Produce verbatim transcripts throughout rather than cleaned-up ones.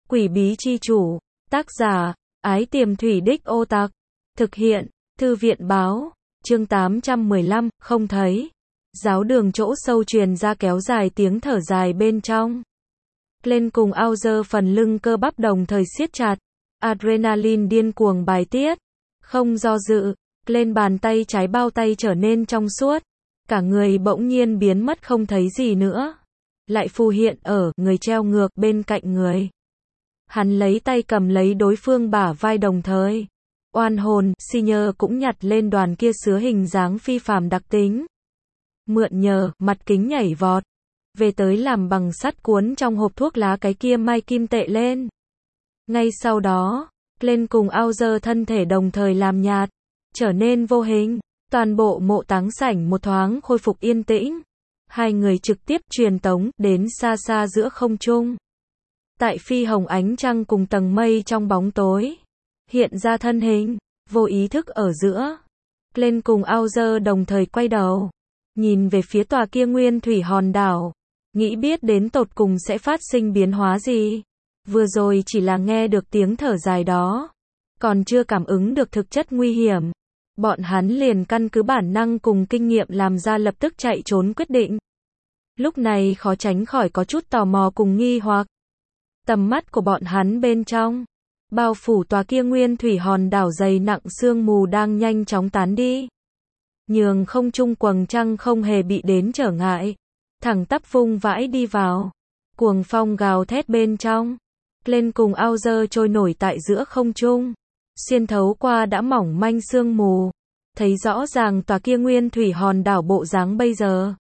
Quỷ bí chi chủ, tác giả, Ái Tiềm Thủy Đích Ô Tặc, thực hiện, Thư viện báo, chương tám trăm mười lăm, không thấy. Giáo đường chỗ sâu truyền ra kéo dài tiếng thở dài bên trong. Glenn cùng Auger phần lưng cơ bắp đồng thời siết chặt, adrenaline điên cuồng bài tiết, không do dự, Glenn bàn tay trái bao tay trở nên trong suốt, cả người bỗng nhiên biến mất không thấy gì nữa, lại phù hiện ở người treo ngược bên cạnh người. Hắn lấy tay cầm lấy đối phương bả vai đồng thời. Oan hồn, Senior cũng nhặt lên đoàn kia sứa hình dáng phi phàm đặc tính. Mượn nhờ, mặt kính nhảy vọt. Về tới làm bằng sắt cuốn trong hộp thuốc lá cái kia mai kim tệ lên. Ngay sau đó, Glenn cùng Auger thân thể đồng thời làm nhạt, trở nên vô hình. Toàn bộ mộ táng sảnh một thoáng khôi phục yên tĩnh. Hai người trực tiếp truyền tống đến xa xa giữa không trung. Tại phi hồng ánh trăng cùng tầng mây trong bóng tối, hiện ra thân hình, vô ý thức ở giữa. Glenn cùng Auger đồng thời quay đầu, nhìn về phía tòa kia nguyên thủy hòn đảo, nghĩ biết đến tột cùng sẽ phát sinh biến hóa gì. Vừa rồi chỉ là nghe được tiếng thở dài đó, còn chưa cảm ứng được thực chất nguy hiểm. Bọn hắn liền căn cứ bản năng cùng kinh nghiệm làm ra lập tức chạy trốn quyết định. Lúc này khó tránh khỏi có chút tò mò cùng nghi hoặc. Tầm mắt của bọn hắn bên trong, bao phủ tòa kia nguyên thủy hòn đảo dày nặng sương mù đang nhanh chóng tán đi. Nhường không trung quầng trăng không hề bị đến trở ngại, thẳng tắp vung vãi đi vào. Cuồng phong gào thét bên trong, Glenn cùng Auger trôi nổi tại giữa không trung, xuyên thấu qua đã mỏng manh sương mù, thấy rõ ràng tòa kia nguyên thủy hòn đảo bộ dáng bây giờ.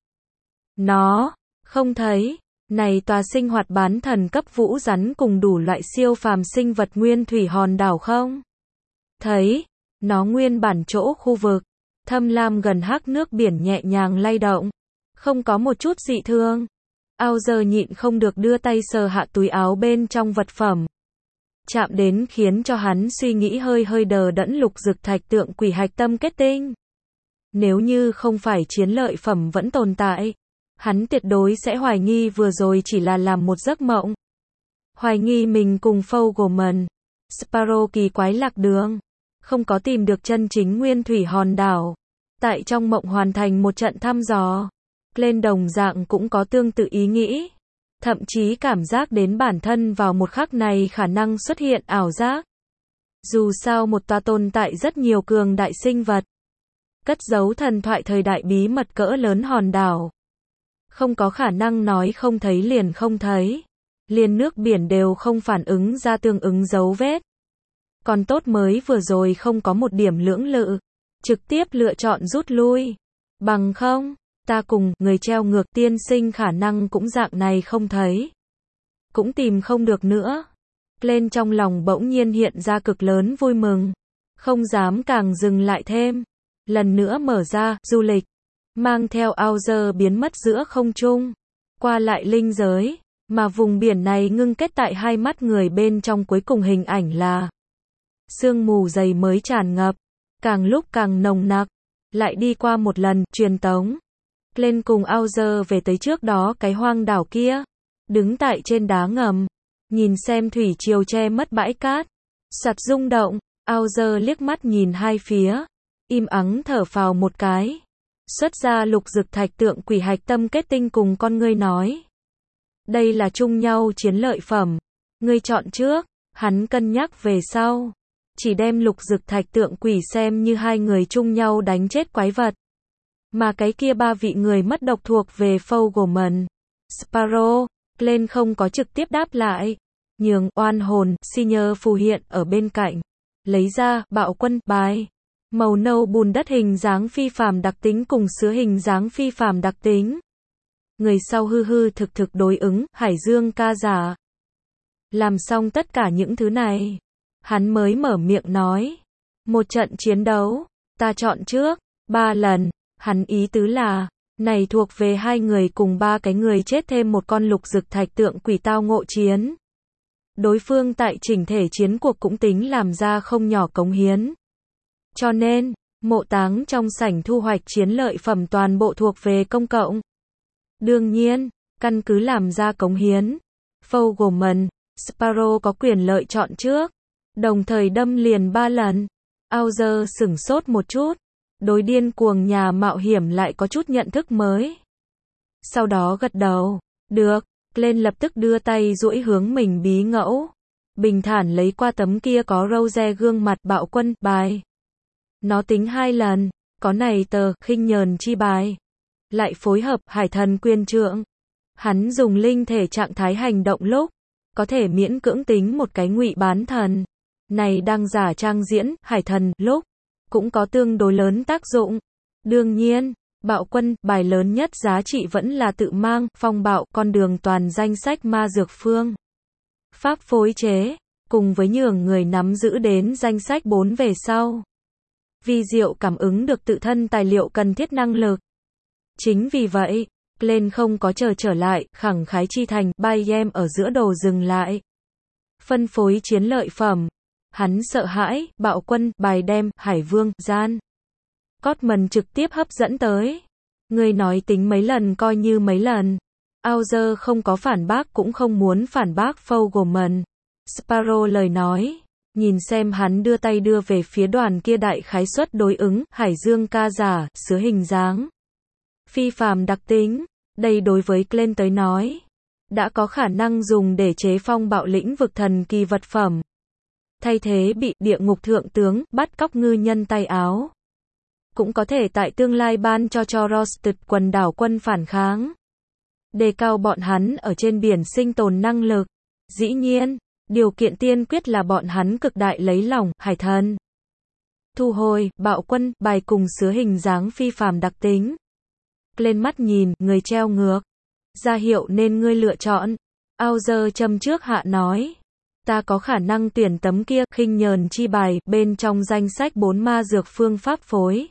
Nó không thấy. Này tòa sinh hoạt bán thần cấp vũ rắn cùng đủ loại siêu phàm sinh vật nguyên thủy hòn đảo không? Thấy, nó nguyên bản chỗ khu vực, thâm lam gần hắc nước biển nhẹ nhàng lay động, không có một chút dị thương. Auger nhịn không được đưa tay sờ hạ túi áo bên trong vật phẩm. Chạm đến khiến cho hắn suy nghĩ hơi hơi đờ đẫn lục dực thạch tượng quỷ hạch tâm kết tinh. Nếu như không phải chiến lợi phẩm vẫn tồn tại, hắn tuyệt đối sẽ hoài nghi vừa rồi chỉ là làm một giấc mộng. Hoài nghi mình cùng Fogelman, Sparrow kỳ quái lạc đường, không có tìm được chân chính nguyên thủy hòn đảo. Tại trong mộng hoàn thành một trận thăm dò, Glenn đồng dạng cũng có tương tự ý nghĩ. Thậm chí cảm giác đến bản thân vào một khắc này khả năng xuất hiện ảo giác. Dù sao một tòa tồn tại rất nhiều cường đại sinh vật, cất giấu thần thoại thời đại bí mật cỡ lớn hòn đảo. Không có khả năng nói không thấy liền không thấy. Liền nước biển đều không phản ứng ra tương ứng dấu vết. Còn tốt mới vừa rồi không có một điểm lưỡng lự, trực tiếp lựa chọn rút lui. Bằng không, ta cùng người treo ngược tiên sinh khả năng cũng dạng này không thấy. Cũng tìm không được nữa. Glenn trong lòng bỗng nhiên hiện ra cực lớn vui mừng. Không dám càng dừng lại thêm. Lần nữa mở ra, du lịch. Mang theo Auger biến mất giữa không trung, qua lại linh giới, mà vùng biển này ngưng kết tại hai mắt người bên trong cuối cùng hình ảnh là sương mù dày mới tràn ngập, càng lúc càng nồng nặc, lại đi qua một lần, truyền tống. Glenn cùng Auger về tới trước đó cái hoang đảo kia, đứng tại trên đá ngầm, nhìn xem thủy triều che mất bãi cát, sạt rung động, Auger liếc mắt nhìn hai phía, im ắng thở phào một cái. Xuất ra lục dực thạch tượng quỷ hạch tâm kết tinh cùng con ngươi nói. Đây là chung nhau chiến lợi phẩm. Ngươi chọn trước, hắn cân nhắc về sau. Chỉ đem lục dực thạch tượng quỷ xem như hai người chung nhau đánh chết quái vật. Mà cái kia ba vị người mất độc thuộc về Fogelman, Sparrow. Glenn không có trực tiếp đáp lại. Nhường oan hồn, Senior phù hiện ở bên cạnh. Lấy ra, bạo quân, bài. Màu nâu bùn đất hình dáng phi phàm đặc tính cùng sứa hình dáng phi phàm đặc tính. Người sau hư hư thực thực đối ứng, Hải Dương ca giả. Làm xong tất cả những thứ này, hắn mới mở miệng nói. Một trận chiến đấu, ta chọn trước, ba lần, hắn ý tứ là, này thuộc về hai người cùng ba cái người chết thêm một con lục dực thạch tượng quỷ tao ngộ chiến. Đối phương tại chỉnh thể chiến cuộc cũng tính làm ra không nhỏ cống hiến. Cho nên, mộ táng trong sảnh thu hoạch chiến lợi phẩm toàn bộ thuộc về công cộng. Đương nhiên, căn cứ làm ra cống hiến, Fogelman, Sparrow có quyền lợi chọn trước, đồng thời đâm liền ba lần. Auger sửng sốt một chút, đối điên cuồng nhà mạo hiểm lại có chút nhận thức mới. Sau đó gật đầu, được, Glenn lập tức đưa tay duỗi hướng mình bí ngẫu. Bình thản lấy qua tấm kia có rose gương mặt bạo quân, bài. Nó tính hai lần, có này tờ, khinh nhờn chi bài. Lại phối hợp, hải thần quyền trượng. Hắn dùng linh thể trạng thái hành động lúc, có thể miễn cưỡng tính một cái ngụy bán thần. Này đang giả trang diễn, hải thần, lúc, cũng có tương đối lớn tác dụng. Đương nhiên, bạo quân, bài lớn nhất giá trị vẫn là tự mang, phong bạo, con đường toàn danh sách ma dược phương. Pháp phối chế, cùng với nhường người nắm giữ đến danh sách bốn về sau. Vi diệu cảm ứng được tự thân tài liệu cần thiết năng lực. Chính vì vậy, Glenn không có chờ trở lại, khẳng khái chi thành, bay em ở giữa đồ dừng lại. Phân phối chiến lợi phẩm. Hắn sợ hãi, bạo quân, bài đem, hải vương, gian. Cotman trực tiếp hấp dẫn tới. Người nói tính mấy lần coi như mấy lần. Auger không có phản bác cũng không muốn phản bác Fogelman. Sparrow lời nói. Nhìn xem hắn đưa tay đưa về phía đoàn kia đại khái suất đối ứng, hải dương ca giả, sứa hình dáng. Phi phàm đặc tính. Đây đối với Glenn tới nói. Đã có khả năng dùng để chế phong bạo lĩnh vực thần kỳ vật phẩm. Thay thế bị địa ngục thượng tướng bắt cóc ngư nhân tay áo. Cũng có thể tại tương lai ban cho cho Roasted quần đảo quân phản kháng. Đề cao bọn hắn ở trên biển sinh tồn năng lực. Dĩ nhiên, điều kiện tiên quyết là bọn hắn cực đại lấy lòng, hải thần. Thu hồi, bạo quân, bài cùng sứa hình dáng phi phàm đặc tính. Lên mắt nhìn, người treo ngược. Ra hiệu nên ngươi lựa chọn. Auger châm trước hạ nói. Ta có khả năng tuyển tấm kia, khinh nhờn chi bài, bên trong danh sách bốn ma dược phương pháp phối.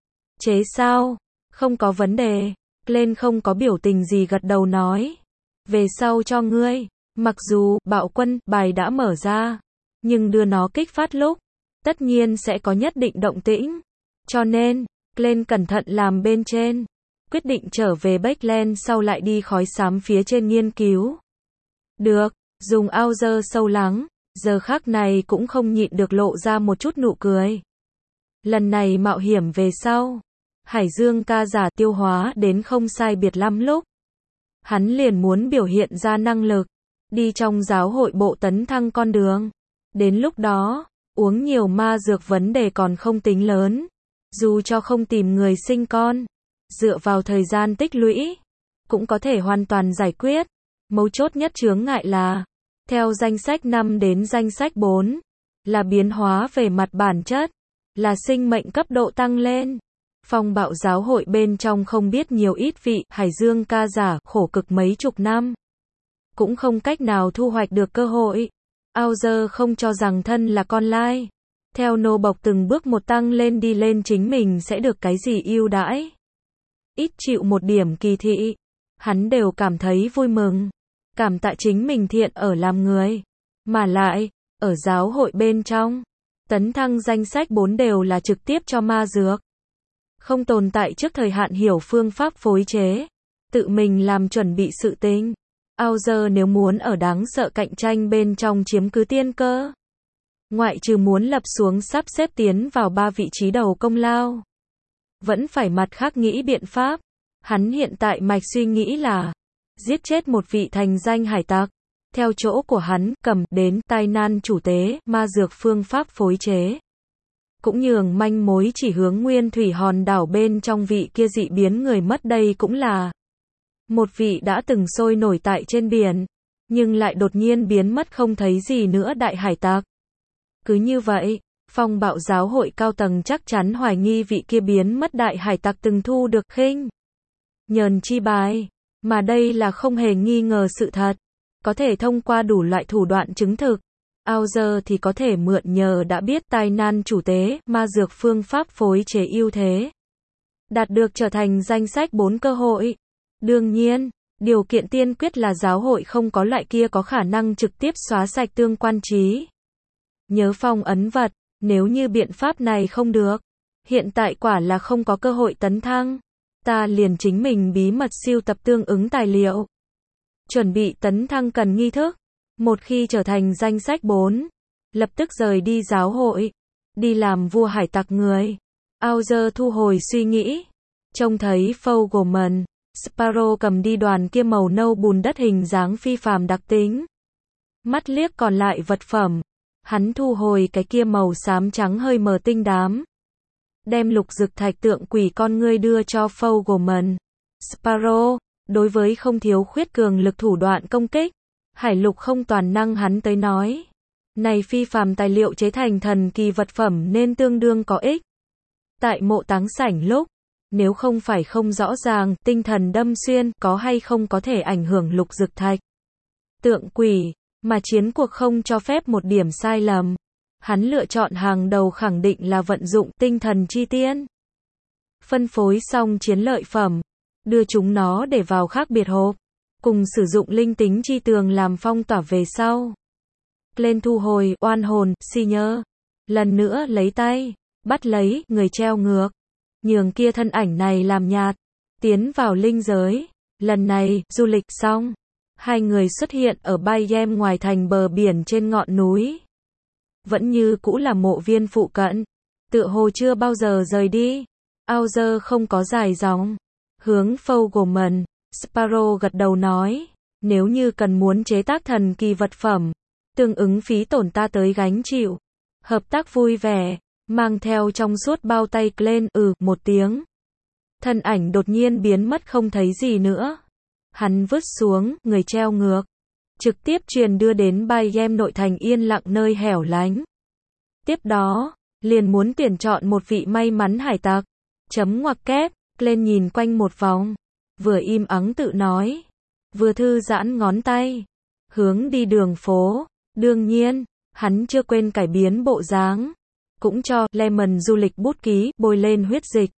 Chế sao? Không có vấn đề. Glenn không có biểu tình gì gật đầu nói. Về sau cho ngươi. Mặc dù, bạo quân, bài đã mở ra. Nhưng đưa nó kích phát lúc. Tất nhiên sẽ có nhất định động tĩnh. Cho nên, Glenn cẩn thận làm bên trên. Quyết định trở về Backland sau lại đi khói xám phía trên nghiên cứu. Được. Dùng Auger sâu lắng, giờ khắc này cũng không nhịn được lộ ra một chút nụ cười. Lần này mạo hiểm về sau, hải dương ca giả tiêu hóa đến không sai biệt lắm lúc. Hắn liền muốn biểu hiện ra năng lực, đi trong giáo hội bộ tấn thăng con đường. Đến lúc đó, uống nhiều ma dược vấn đề còn không tính lớn. Dù cho không tìm người sinh con, dựa vào thời gian tích lũy, cũng có thể hoàn toàn giải quyết. Mấu chốt nhất chướng ngại là, theo danh sách năm đến danh sách bốn, là biến hóa về mặt bản chất, là sinh mệnh cấp độ tăng lên. Phong bạo giáo hội bên trong không biết nhiều ít vị, hải dương ca giả, khổ cực mấy chục năm. Cũng không cách nào thu hoạch được cơ hội. Auger không cho rằng thân là con lai. Theo nô bộc từng bước một tăng lên đi lên chính mình sẽ được cái gì ưu đãi. Ít chịu một điểm kỳ thị. Hắn đều cảm thấy vui mừng. Cảm tạ chính mình thiện ở làm người. Mà lại, ở giáo hội bên trong, tấn thăng danh sách bốn đều là trực tiếp cho ma dược. Không tồn tại trước thời hạn hiểu phương pháp phối chế. Tự mình làm chuẩn bị sự tình. Auger nếu muốn ở đáng sợ cạnh tranh bên trong chiếm cứ tiên cơ. Ngoại trừ muốn lập xuống sắp xếp tiến vào ba vị trí đầu công lao. Vẫn phải mặt khác nghĩ biện pháp. Hắn hiện tại mạch suy nghĩ là giết chết một vị thành danh hải tặc. Theo chỗ của hắn, cầm đến tai nan chủ tế, ma dược phương pháp phối chế. Cũng nhường manh mối chỉ hướng nguyên thủy hòn đảo bên trong vị kia dị biến người mất đây cũng là một vị đã từng sôi nổi tại trên biển, nhưng lại đột nhiên biến mất không thấy gì nữa đại hải tặc. Cứ như vậy, phong bạo giáo hội cao tầng chắc chắn hoài nghi vị kia biến mất đại hải tặc từng thu được khinh nhờn chi bài, mà đây là không hề nghi ngờ sự thật, có thể thông qua đủ loại thủ đoạn chứng thực. Auger thì có thể mượn nhờ đã biết tai nan chủ tế, ma dược phương pháp phối chế ưu thế, đạt được trở thành danh sách bốn cơ hội. Đương nhiên, điều kiện tiên quyết là giáo hội không có loại kia có khả năng trực tiếp xóa sạch tương quan trí nhớ phong ấn vật. Nếu như biện pháp này không được, hiện tại quả là không có cơ hội tấn thăng. Ta liền chính mình bí mật siêu tập tương ứng tài liệu. Chuẩn bị tấn thăng cần nghi thức. Một khi trở thành danh sách bốn, lập tức rời đi giáo hội, đi làm vua hải tặc người. Auger thu hồi suy nghĩ, trông thấy Fogelman, Sparrow cầm đi đoàn kia màu nâu bùn đất hình dáng phi phàm đặc tính. Mắt liếc còn lại vật phẩm, hắn thu hồi cái kia màu xám trắng hơi mờ tinh đám. Đem lục dực thạch tượng quỷ con ngươi đưa cho Fogelman. Sparrow, đối với không thiếu khuyết cường lực thủ đoạn công kích, hải lục không toàn năng hắn tới nói. Này phi phàm tài liệu chế thành thần kỳ vật phẩm nên tương đương có ích. Tại mộ táng sảnh lúc, nếu không phải không rõ ràng tinh thần đâm xuyên có hay không có thể ảnh hưởng lục dực thạch tượng quỷ, mà chiến cuộc không cho phép một điểm sai lầm. Hắn lựa chọn hàng đầu khẳng định là vận dụng tinh thần chi tiên. Phân phối xong chiến lợi phẩm, đưa chúng nó để vào khác biệt hộp, cùng sử dụng linh tính chi tường làm phong tỏa về sau. Lên thu hồi oan hồn, si nhớ. Lần nữa lấy tay, bắt lấy người treo ngược. Nhường kia thân ảnh này làm nhạt, tiến vào linh giới. Lần này, du lịch xong, hai người xuất hiện ở Bayem ngoài thành bờ biển trên ngọn núi. Vẫn như cũ là mộ viên phụ cận, tựa hồ chưa bao giờ rời đi. Auger không có dài dòng, hướng Fogelman, Sparrow gật đầu nói, nếu như cần muốn chế tác thần kỳ vật phẩm, tương ứng phí tổn ta tới gánh chịu. Hợp tác vui vẻ, mang theo trong suốt bao tay lên, ừ, một tiếng. Thân ảnh đột nhiên biến mất không thấy gì nữa. Hắn vứt xuống, người treo ngược. Trực tiếp truyền đưa đến Bayem nội thành yên lặng nơi hẻo lánh. Tiếp đó, liền muốn tuyển chọn một vị may mắn hải tặc. Chấm ngoặc kép, lên nhìn quanh một vòng. Vừa im ắng tự nói. Vừa thư giãn ngón tay. Hướng đi đường phố. Đương nhiên, hắn chưa quên cải biến bộ dáng. Cũng cho Lemon du lịch bút ký bôi lên huyết dịch.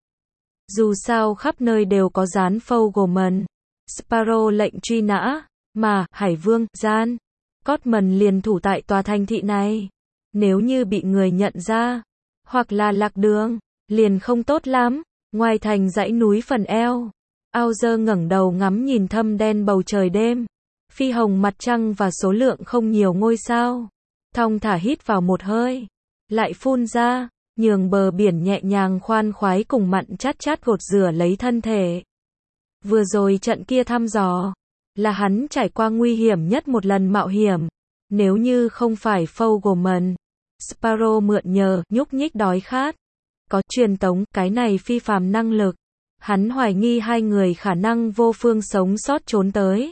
Dù sao khắp nơi đều có dán Fogelman, Sparrow lệnh truy nã, mà Hải Vương, Gian, Cotman liền thủ tại tòa thành thị này. Nếu như bị người nhận ra, hoặc là lạc đường, liền không tốt lắm. Ngoài thành dãy núi phần eo, Auger ngẩng đầu ngắm nhìn thâm đen bầu trời đêm, phi hồng mặt trăng và số lượng không nhiều ngôi sao. Thong thả hít vào một hơi, lại phun ra, nhường bờ biển nhẹ nhàng khoan khoái cùng mặn chát chát gột rửa lấy thân thể. Vừa rồi trận kia thăm dò, là hắn trải qua nguy hiểm nhất một lần mạo hiểm. Nếu như không phải Fogelman, Sparrow mượn nhờ, nhúc nhích đói khát, có truyền tống, cái này phi phàm năng lực, hắn hoài nghi hai người khả năng vô phương sống sót trốn tới.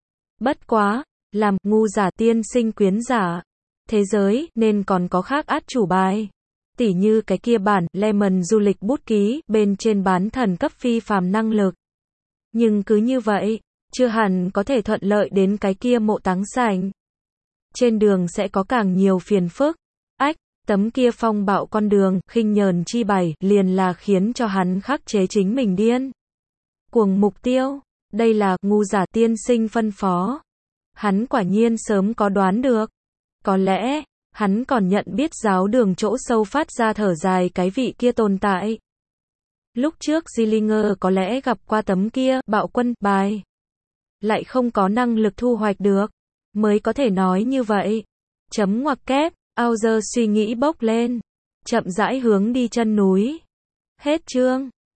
Bất quá, làm ngu giả tiên sinh quyến giả, thế giới nên còn có khác át chủ bài. Tỉ như cái kia bản Lemon du lịch bút ký bên trên bán thần cấp phi phàm năng lực. Nhưng cứ như vậy, chưa hẳn có thể thuận lợi đến cái kia mộ táng sảnh. Trên đường sẽ có càng nhiều phiền phức. Ách, tấm kia phong bạo con đường, khinh nhờn chi bày, liền là khiến cho hắn khắc chế chính mình điên cuồng mục tiêu. Đây là ngu giả tiên sinh phân phó. Hắn quả nhiên sớm có đoán được. Có lẽ, hắn còn nhận biết giáo đường chỗ sâu phát ra thở dài cái vị kia tồn tại. Lúc trước Zillinger có lẽ gặp qua tấm kia bạo quân bài, lại không có năng lực thu hoạch được, mới có thể nói như vậy. Chấm ngoặc kép, Auger suy nghĩ bốc lên, chậm rãi hướng đi chân núi. Hết chương.